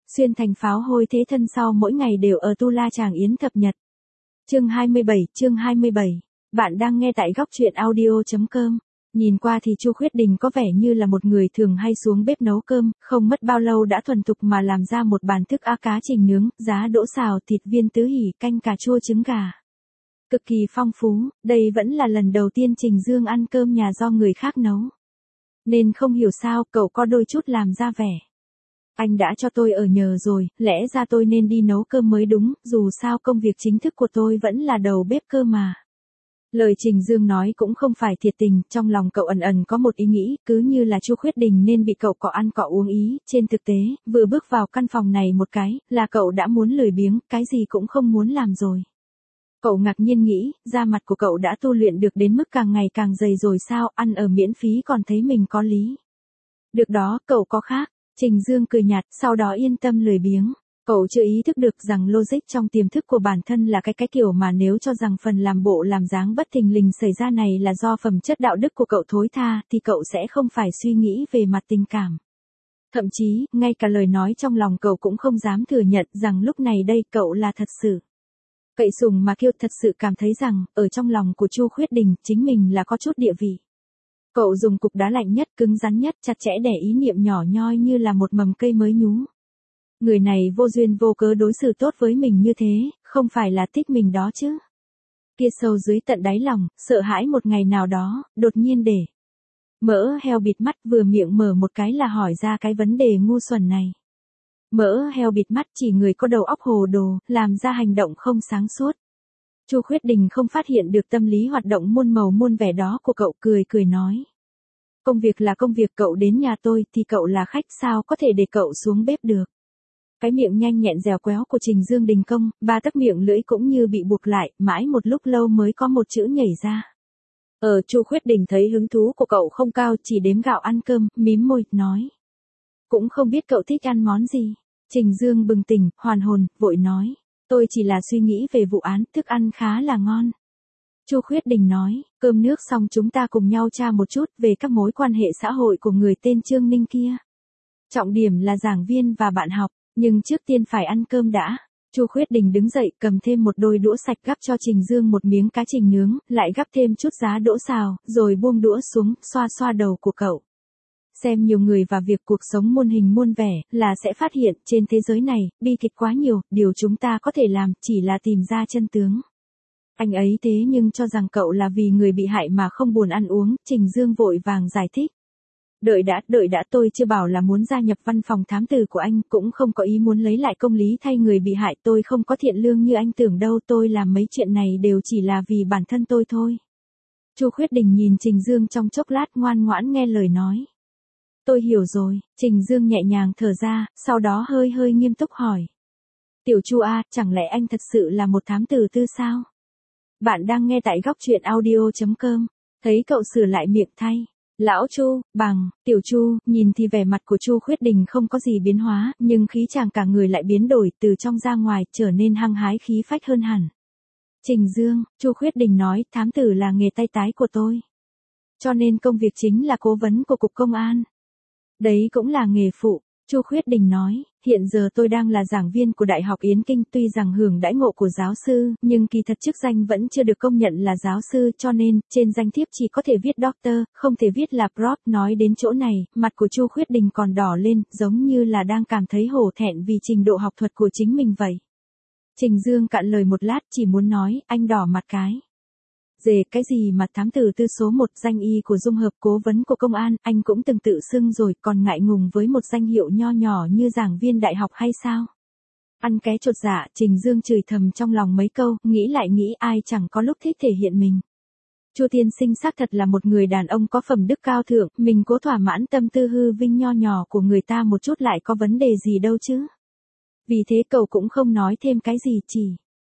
Xuyên thành pháo hôi thế thân sau mỗi ngày đều ở Tu La Tràng Yến thập nhật. Chương 27. Bạn đang nghe tại góc truyện audio.com. Nhìn qua thì Chu Khuyết Đình có vẻ như là một người thường hay xuống bếp nấu cơm, không mất bao lâu đã thuần thục mà làm ra một bàn thức á cá trình nướng, giá đỗ xào, thịt viên tứ hỉ, canh cà chua trứng gà. Cực kỳ phong phú, đây vẫn là lần đầu tiên Trình Dương ăn cơm nhà do người khác nấu. Nên không hiểu sao cậu có đôi chút làm ra vẻ. Anh đã cho tôi ở nhờ rồi, lẽ ra tôi nên đi nấu cơm mới đúng, dù sao công việc chính thức của tôi vẫn là đầu bếp cơ mà. Lời Trình Dương nói cũng không phải thiệt tình, trong lòng cậu ẩn ẩn có một ý nghĩ, cứ như là Chu Khuyết Đình nên bị cậu cọ ăn cọ uống ý, trên thực tế, vừa bước vào căn phòng này một cái, là cậu đã muốn lười biếng, cái gì cũng không muốn làm rồi. Cậu ngạc nhiên nghĩ, da mặt của cậu đã tu luyện được đến mức càng ngày càng dày rồi sao, ăn ở miễn phí còn thấy mình có lý. Được đó, cậu có khác. Trình Dương cười nhạt, sau đó yên tâm lười biếng. Cậu chưa ý thức được rằng logic trong tiềm thức của bản thân là cái kiểu mà nếu cho rằng phần làm bộ làm dáng bất thình lình xảy ra này là do phẩm chất đạo đức của cậu thối tha, thì cậu sẽ không phải suy nghĩ về mặt tình cảm. Thậm chí, ngay cả lời nói trong lòng cậu cũng không dám thừa nhận rằng lúc này đây cậu là thật sự. Cậy sùng mà kêu thật sự cảm thấy rằng, ở trong lòng của Chu Khuyết Đình, chính mình là có chút địa vị. Cậu dùng cục đá lạnh nhất, cứng rắn nhất, chặt chẽ để ý niệm nhỏ nhoi như là một mầm cây mới nhú. Người này vô duyên vô cớ đối xử tốt với mình như thế, không phải là thích mình đó chứ. Kia sâu dưới tận đáy lòng, sợ hãi một ngày nào đó, đột nhiên để. Mỡ heo bịt mắt vừa miệng mở một cái là hỏi ra cái vấn đề ngu xuẩn này. Mỡ heo bịt mắt chỉ người có đầu óc hồ đồ, làm ra hành động không sáng suốt. Chu Khuyết Đình không phát hiện được tâm lý hoạt động muôn màu muôn vẻ đó của cậu, cười nói. Công việc là công việc, cậu đến nhà tôi thì cậu là khách, sao có thể để cậu xuống bếp được. Cái miệng nhanh nhẹn dẻo quéo của Trình Dương đình công, ba tấc miệng lưỡi cũng như bị buộc lại, mãi một lúc lâu mới có một chữ nhảy ra. Chu Khuyết Đình thấy hứng thú của cậu không cao, chỉ đếm gạo ăn cơm, mím môi, nói. Cũng không biết cậu thích ăn món gì. Trình Dương bừng tỉnh, hoàn hồn, vội nói. Tôi chỉ là suy nghĩ về vụ án, thức ăn khá là ngon. Chu Khuyết Đình nói, cơm nước xong chúng ta cùng nhau tra một chút về các mối quan hệ xã hội của người tên Trương Ninh kia. Trọng điểm là giảng viên và bạn học, nhưng trước tiên phải ăn cơm đã. Chu Khuyết Đình đứng dậy, cầm thêm một đôi đũa sạch gắp cho Trình Dương một miếng cá trình nướng, lại gắp thêm chút giá đỗ xào, rồi buông đũa xuống, xoa xoa đầu của cậu. Xem nhiều người và việc cuộc sống muôn hình muôn vẻ, là sẽ phát hiện trên thế giới này, bi kịch quá nhiều, điều chúng ta có thể làm chỉ là tìm ra chân tướng. Anh ấy thế nhưng cho rằng cậu là vì người bị hại mà không buồn ăn uống, Trình Dương vội vàng giải thích. Đợi đã, tôi chưa bảo là muốn gia nhập văn phòng thám tử của anh, cũng không có ý muốn lấy lại công lý thay người bị hại, tôi không có thiện lương như anh tưởng đâu, tôi làm mấy chuyện này đều chỉ là vì bản thân tôi thôi. Chu Khuyết Đình nhìn Trình Dương trong chốc lát, ngoan ngoãn nghe lời nói. Tôi hiểu rồi, Trình Dương nhẹ nhàng thở ra, sau đó hơi nghiêm túc hỏi. Tiểu Chu a, chẳng lẽ anh thật sự là một thám tử tư sao? Bạn đang nghe tại góc truyện audio.com, thấy cậu sửa lại miệng thay. Lão Chu, Tiểu Chu, nhìn thì vẻ mặt của Chu Khuyết Đình không có gì biến hóa, nhưng khí chàng cả người lại biến đổi, từ trong ra ngoài, trở nên hăng hái khí phách hơn hẳn. Trình Dương, Chu Khuyết Đình nói, thám tử là nghề tay tái của tôi. Cho nên công việc chính là cố vấn của Cục Công an. Đấy cũng là nghề phụ, Chu Khuyết Đình nói, hiện giờ tôi đang là giảng viên của Đại học Yến Kinh, tuy rằng hưởng đãi ngộ của giáo sư, nhưng kỳ thật chức danh vẫn chưa được công nhận là giáo sư, cho nên, trên danh thiếp chỉ có thể viết doctor, không thể viết là prof. Nói đến chỗ này, mặt của Chu Khuyết Đình còn đỏ lên, giống như là đang cảm thấy hổ thẹn vì trình độ học thuật của chính mình vậy. Trình Dương cạn lời một lát, chỉ muốn nói, anh đỏ mặt cái. Dề cái gì mà thám tử tư số 1, danh y của dung hợp cố vấn của công an, anh cũng từng tự xưng rồi, còn ngại ngùng với một danh hiệu nho nhỏ như giảng viên đại học hay sao? Ăn cái chột dạ, Trình Dương chửi thầm trong lòng mấy câu, nghĩ lại nghĩ ai chẳng có lúc thích thể hiện mình. Chu tiên sinh xác thật là một người đàn ông có phẩm đức cao thượng, mình cố thỏa mãn tâm tư hư vinh nho nhỏ của người ta một chút lại có vấn đề gì đâu chứ. Vì thế cậu cũng không nói thêm cái gì, chỉ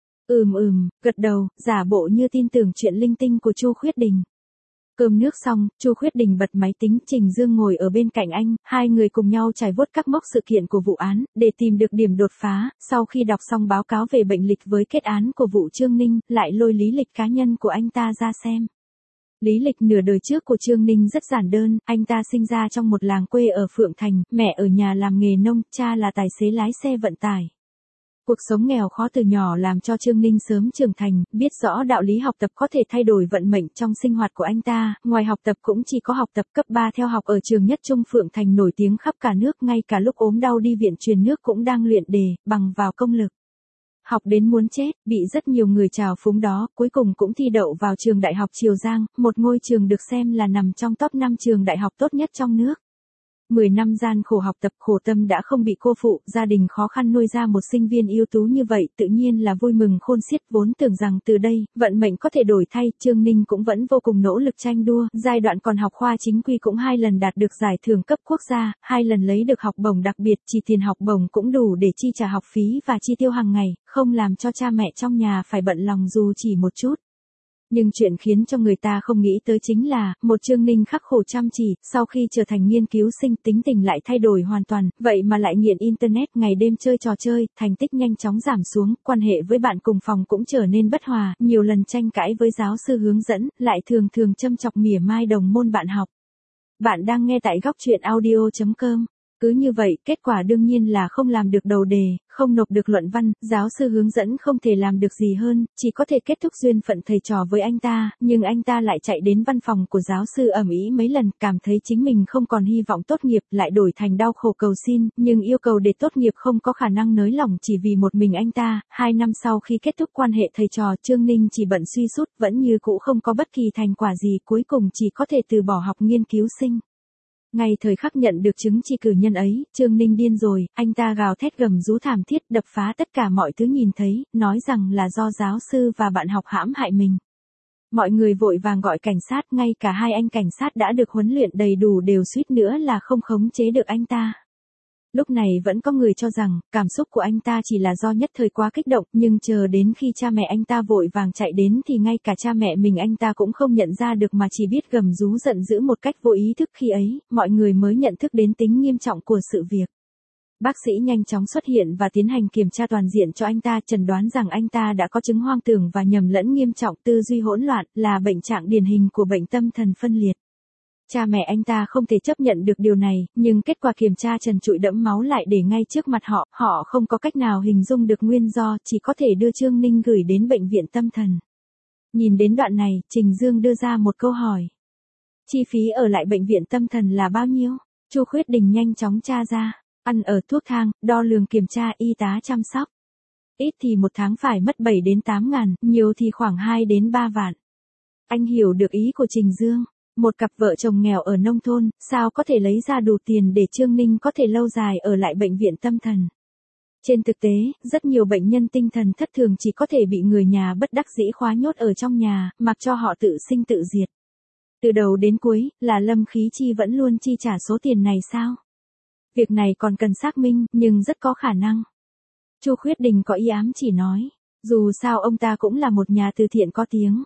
gật đầu, giả bộ như tin tưởng chuyện linh tinh của Chu Khuyết Đình. Cơm nước xong, Chu Khuyết Đình bật máy tính, Trình Dương ngồi ở bên cạnh anh, hai người cùng nhau trải vuốt các mốc sự kiện của vụ án, để tìm được điểm đột phá, sau khi đọc xong báo cáo về bệnh lịch với kết án của vụ Trương Ninh, lại lôi lý lịch cá nhân của anh ta ra xem. Lý lịch nửa đời trước của Trương Ninh rất giản đơn, anh ta sinh ra trong một làng quê ở Phượng Thành, mẹ ở nhà làm nghề nông, cha là tài xế lái xe vận tải. Cuộc sống nghèo khó từ nhỏ làm cho Trương Ninh sớm trưởng thành, biết rõ đạo lý học tập có thể thay đổi vận mệnh trong sinh hoạt của anh ta, ngoài học tập cũng chỉ có học tập cấp 3 theo học ở trường nhất trung Phượng Thành nổi tiếng khắp cả nước, ngay cả lúc ốm đau đi viện truyền nước cũng đang luyện đề, bằng vào công lực. Học đến muốn chết, bị rất nhiều người trào phúng đó, cuối cùng cũng thi đậu vào trường Đại học Triều Giang, một ngôi trường được xem là nằm trong top 5 trường đại học tốt nhất trong nước. 10 năm gian khổ học tập khổ tâm đã không bị cô phụ, gia đình khó khăn nuôi ra một sinh viên ưu tú như vậy tự nhiên là vui mừng khôn xiết, vốn tưởng rằng từ đây, vận mệnh có thể đổi thay, Trương Ninh cũng vẫn vô cùng nỗ lực tranh đua, giai đoạn còn học khoa chính quy cũng 2 lần đạt được giải thưởng cấp quốc gia, 2 lần lấy được học bổng đặc biệt, chỉ tiền học bổng cũng đủ để chi trả học phí và chi tiêu hàng ngày, không làm cho cha mẹ trong nhà phải bận lòng dù chỉ một chút. Nhưng chuyện khiến cho người ta không nghĩ tới chính là, một Trương Ninh khắc khổ chăm chỉ, sau khi trở thành nghiên cứu sinh tính tình lại thay đổi hoàn toàn, vậy mà lại nghiện Internet, ngày đêm chơi trò chơi, thành tích nhanh chóng giảm xuống, quan hệ với bạn cùng phòng cũng trở nên bất hòa, nhiều lần tranh cãi với giáo sư hướng dẫn, lại thường thường châm chọc mỉa mai đồng môn bạn học. Bạn đang nghe tại góc truyện audio.com. Cứ như vậy, kết quả đương nhiên là không làm được đầu đề, không nộp được luận văn, giáo sư hướng dẫn không thể làm được gì hơn, chỉ có thể kết thúc duyên phận thầy trò với anh ta, nhưng anh ta lại chạy đến văn phòng của giáo sư ầm ĩ mấy lần, cảm thấy chính mình không còn hy vọng tốt nghiệp, lại đổi thành đau khổ cầu xin, nhưng yêu cầu để tốt nghiệp không có khả năng nới lỏng chỉ vì một mình anh ta. 2 năm sau khi kết thúc quan hệ thầy trò, Trương Ninh chỉ bận suy sút, vẫn như cũ không có bất kỳ thành quả gì, cuối cùng chỉ có thể từ bỏ học nghiên cứu sinh. Ngay thời khắc nhận được chứng chỉ cử nhân ấy, Trương Ninh điên rồi, anh ta gào thét gầm rú thảm thiết, đập phá tất cả mọi thứ nhìn thấy, nói rằng là do giáo sư và bạn học hãm hại mình. Mọi người vội vàng gọi cảnh sát, ngay cả 2 anh cảnh sát đã được huấn luyện đầy đủ đều suýt nữa là không khống chế được anh ta. Lúc này vẫn có người cho rằng, cảm xúc của anh ta chỉ là do nhất thời quá kích động, nhưng chờ đến khi cha mẹ anh ta vội vàng chạy đến thì ngay cả cha mẹ mình anh ta cũng không nhận ra được mà chỉ biết gầm rú giận dữ một cách vô ý thức, khi ấy, mọi người mới nhận thức đến tính nghiêm trọng của sự việc. Bác sĩ nhanh chóng xuất hiện và tiến hành kiểm tra toàn diện cho anh ta, chẩn đoán rằng anh ta đã có chứng hoang tưởng và nhầm lẫn nghiêm trọng, tư duy hỗn loạn, là bệnh trạng điển hình của bệnh tâm thần phân liệt. Cha mẹ anh ta không thể chấp nhận được điều này, nhưng kết quả kiểm tra trần trụi đẫm máu lại để ngay trước mặt họ, họ không có cách nào hình dung được nguyên do, chỉ có thể đưa Trương Ninh gửi đến bệnh viện tâm thần. Nhìn đến đoạn này, Trình Dương đưa ra một câu hỏi. Chi phí ở lại bệnh viện tâm thần là bao nhiêu? Chu Khuyết Đình nhanh chóng tra ra, ăn ở, thuốc thang, đo lường kiểm tra, y tá chăm sóc. Ít thì 1 tháng phải mất 7 đến 8 ngàn, nhiều thì khoảng 2 đến 3 vạn. Anh hiểu được ý của Trình Dương. Một cặp vợ chồng nghèo ở nông thôn, sao có thể lấy ra đủ tiền để Trương Ninh có thể lâu dài ở lại bệnh viện tâm thần. Trên thực tế, rất nhiều bệnh nhân tinh thần thất thường chỉ có thể bị người nhà bất đắc dĩ khóa nhốt ở trong nhà, mặc cho họ tự sinh tự diệt. Từ đầu đến cuối, là Lâm Khí Chi vẫn luôn chi trả số tiền này sao? Việc này còn cần xác minh, nhưng rất có khả năng. Chu Khuyết Đình có ý ám chỉ nói, dù sao ông ta cũng là một nhà từ thiện có tiếng.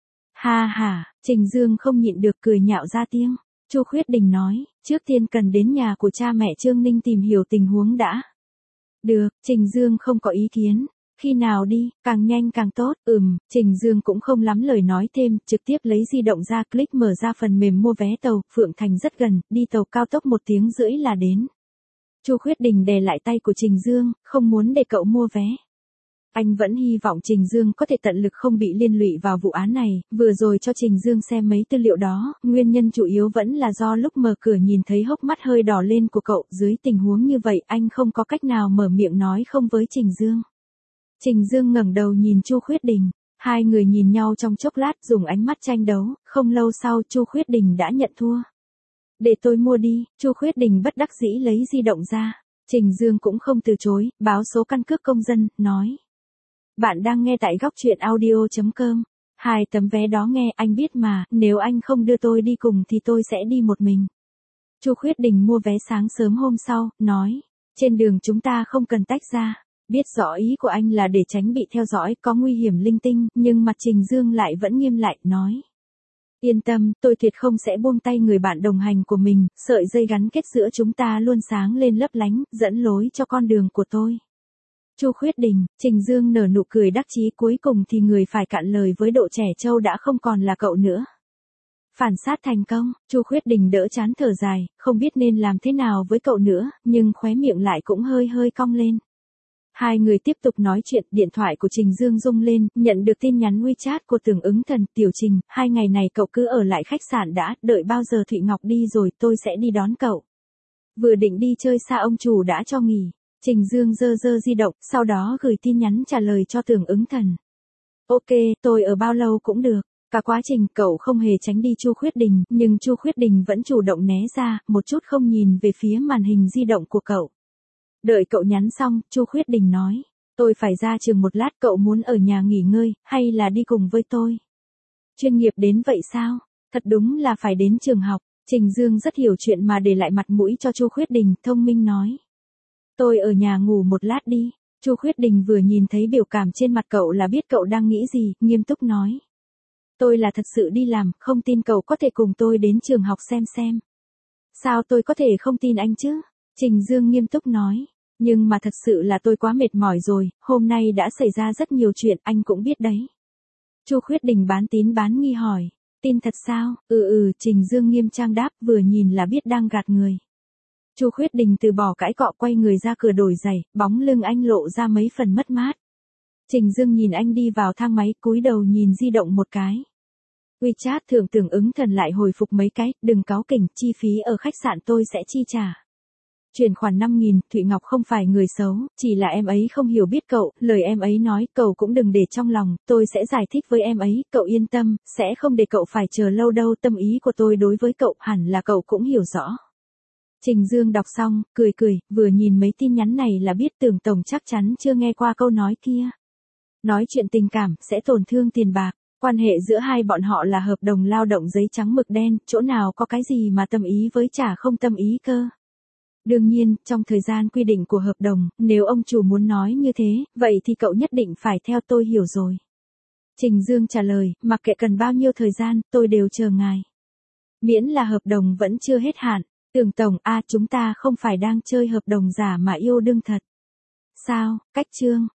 Ha ha, Trình Dương không nhịn được cười nhạo ra tiếng. Chu Khuyết Đình nói, trước tiên cần đến nhà của cha mẹ Trương Ninh tìm hiểu tình huống đã. Được, Trình Dương không có ý kiến. Khi nào đi, càng nhanh càng tốt. Trình Dương cũng không lắm lời nói thêm, trực tiếp lấy di động ra, click mở ra phần mềm mua vé tàu, Phượng Thành rất gần, đi tàu cao tốc 1 tiếng rưỡi là đến. Chu Khuyết Đình đè lại tay của Trình Dương, không muốn để cậu mua vé. Anh vẫn hy vọng Trình Dương có thể tận lực không bị liên lụy vào vụ án này, vừa rồi cho Trình Dương xem mấy tư liệu đó, nguyên nhân chủ yếu vẫn là do lúc mở cửa nhìn thấy hốc mắt hơi đỏ lên của cậu, dưới tình huống như vậy anh không có cách nào mở miệng nói không với Trình Dương. Trình Dương ngẩng đầu nhìn Chu Khuyết Đình, 2 người nhìn nhau trong chốc lát dùng ánh mắt tranh đấu, không lâu sau Chu Khuyết Đình đã nhận thua. Để tôi mua đi, Chu Khuyết Đình bất đắc dĩ lấy di động ra, Trình Dương cũng không từ chối, báo số căn cước công dân, nói. Bạn đang nghe tại góc truyện audio.com. 2 tấm vé đó nghe, anh biết mà, nếu anh không đưa tôi đi cùng thì tôi sẽ đi một mình. Chu Khuyết Đình mua vé sáng sớm hôm sau, nói. Trên đường chúng ta không cần tách ra. Biết rõ ý của anh là để tránh bị theo dõi, có nguy hiểm linh tinh, nhưng mặt Trình Dương lại vẫn nghiêm lại, nói. Yên tâm, tôi tuyệt không sẽ buông tay người bạn đồng hành của mình, sợi dây gắn kết giữa chúng ta luôn sáng lên lấp lánh, dẫn lối cho con đường của tôi. Chu Khuyết Đình, Trình Dương nở nụ cười đắc chí, cuối cùng thì người phải cạn lời với độ trẻ trâu đã không còn là cậu nữa. Phản sát thành công, Chu Khuyết Đình đỡ chán thở dài, không biết nên làm thế nào với cậu nữa, nhưng khóe miệng lại cũng hơi hơi cong lên. Hai người tiếp tục nói chuyện, điện thoại của Trình Dương rung lên, nhận được tin nhắn WeChat của Tưởng Ứng Thần, Tiểu Trình, 2 ngày này cậu cứ ở lại khách sạn đã, đợi bao giờ Thụy Ngọc đi rồi tôi sẽ đi đón cậu. Vừa định đi chơi xa ông chủ đã cho nghỉ. Trình Dương giơ di động, sau đó gửi tin nhắn trả lời cho Tưởng Ứng Thần. Ok, tôi ở bao lâu cũng được. Cả quá trình cậu không hề tránh đi Chu Khuyết Đình, nhưng Chu Khuyết Đình vẫn chủ động né ra, một chút không nhìn về phía màn hình di động của cậu. Đợi cậu nhắn xong, Chu Khuyết Đình nói, tôi phải ra trường một lát, cậu muốn ở nhà nghỉ ngơi, hay là đi cùng với tôi? Chuyên nghiệp đến vậy sao? Thật đúng là phải đến trường học. Trình Dương rất hiểu chuyện mà để lại mặt mũi cho Chu Khuyết Đình, thông minh nói. Tôi ở nhà ngủ một lát đi. Chu Khuyết Đình vừa nhìn thấy biểu cảm trên mặt cậu là biết cậu đang nghĩ gì, nghiêm túc nói. Tôi là thật sự đi làm, không tin cậu có thể cùng tôi đến trường học xem. Sao tôi có thể không tin anh chứ? Trình Dương nghiêm túc nói. Nhưng mà thật sự là tôi quá mệt mỏi rồi, hôm nay đã xảy ra rất nhiều chuyện, anh cũng biết đấy. Chu Khuyết Đình bán tín bán nghi hỏi. Tin thật sao? Trình Dương nghiêm trang đáp, vừa nhìn là biết đang gạt người. Chu Khuyết Đình từ bỏ cãi cọ, quay người ra cửa đổi giày, bóng lưng anh lộ ra mấy phần mất mát. Trình Dương nhìn anh đi vào thang máy, cúi đầu nhìn di động một cái. WeChat thượng Tưởng Ứng Thần lại hồi phục mấy cái, đừng cáu kỉnh, chi phí ở khách sạn tôi sẽ chi trả. Chuyển khoản 5.000, Thụy Ngọc không phải người xấu, chỉ là em ấy không hiểu biết cậu, lời em ấy nói, cậu cũng đừng để trong lòng, tôi sẽ giải thích với em ấy, cậu yên tâm, sẽ không để cậu phải chờ lâu đâu, tâm ý của tôi đối với cậu, hẳn là cậu cũng hiểu rõ. Trình Dương đọc xong, cười, vừa nhìn mấy tin nhắn này là biết Tưởng Tổng chắc chắn chưa nghe qua câu nói kia. Nói chuyện tình cảm, sẽ tổn thương tiền bạc, quan hệ giữa hai bọn họ là hợp đồng lao động giấy trắng mực đen, chỗ nào có cái gì mà tâm ý với chả không tâm ý cơ. Đương nhiên, trong thời gian quy định của hợp đồng, nếu ông chủ muốn nói như thế, vậy thì cậu nhất định phải theo, tôi hiểu rồi. Trình Dương trả lời, mặc kệ cần bao nhiêu thời gian, tôi đều chờ ngài. Miễn là hợp đồng vẫn chưa hết hạn. Tưởng Tổng, chúng ta không phải đang chơi hợp đồng giả mà yêu đương thật. Sao, cách chương.